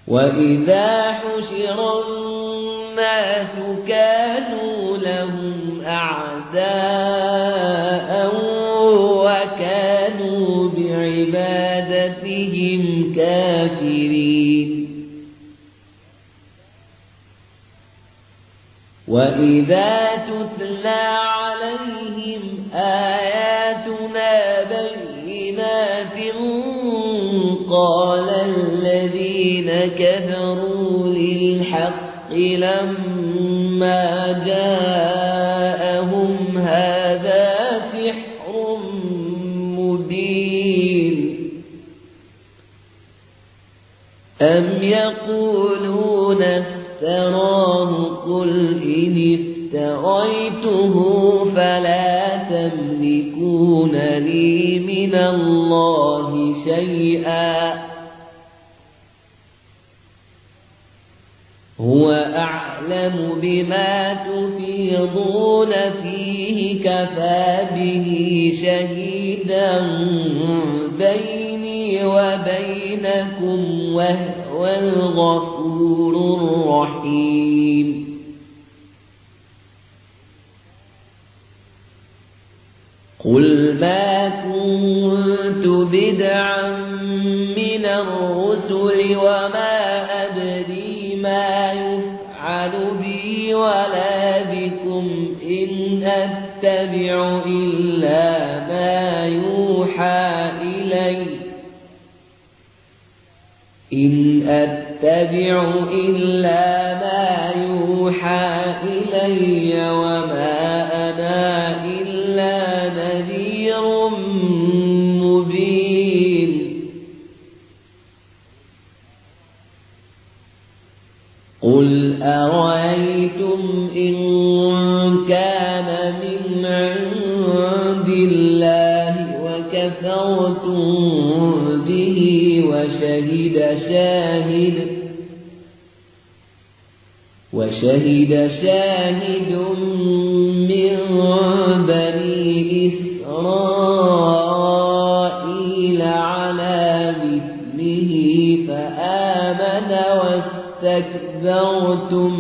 وَإِذَا حُشِرَ النَّاسُ كَانُوا لَهُمْ أَعْدَاءً وَكَانُوا بِعِبَادَتِهِمْ كَافِرِينَ وَإِذَا تُتْلَى عَلَيْهِمْ آيَاتُنَا بَيِّنَاتٍ قَالَ الَّذِينَ كَفَرُوا لِلْحَقِّ لَمَّا جَاءَهُمْ هَذَا سِحْرٌ مُبِينٌ أَمْ يَقُولُونَ افتراه قل إن افتريته فلا تملكون لي من الله شيئا هو أعلم بما تفيضون فيه كفى به شهيدا بيني وبينكم وهو الغفور الرحيم قل ما كنت بدعا من الرسل وما أدري ما يفعل بي ولا بكم إن أتبع إلا ما يوحى إلي وما أنا إلا نذير مبين قل أرأيتم إن كان من عند الله وكفرتم به وشهد شاهد من بني إسرائيل على مثله فآمن واستكبرتم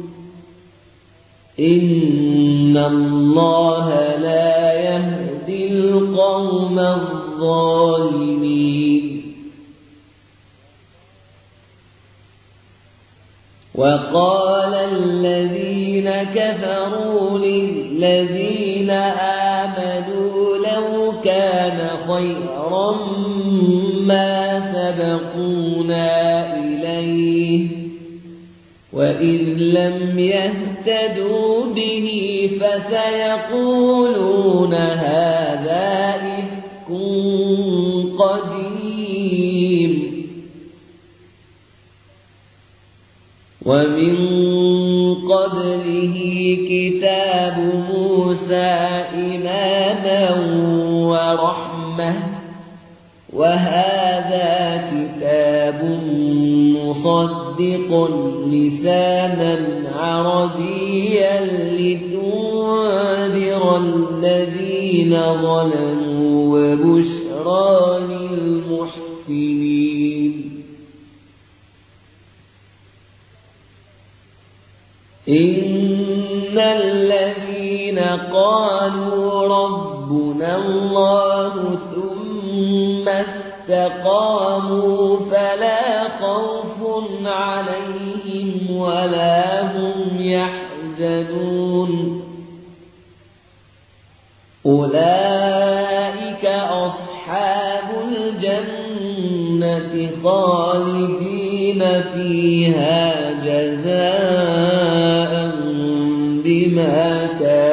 إن الله لا يهدي القوم الظالمين وقال الذين كفروا للذين آمنوا لو كان خيرا ما سبقونا إليه وإذ لم يهتدوا به فسيقولون هذا إفك قديم ومن قبله كتاب موسى إماما ورحمة وهذا كتاب مصدق لسانا عربيا لتنذر الذين ظلموا وبشرى للمحسنين إن الذين قالوا ربنا الله ثم استقاموا فلا خوف عليهم ولا هم يحزنون أولئك أصحاب الجنة خالدين فيها جزاء بما كانوا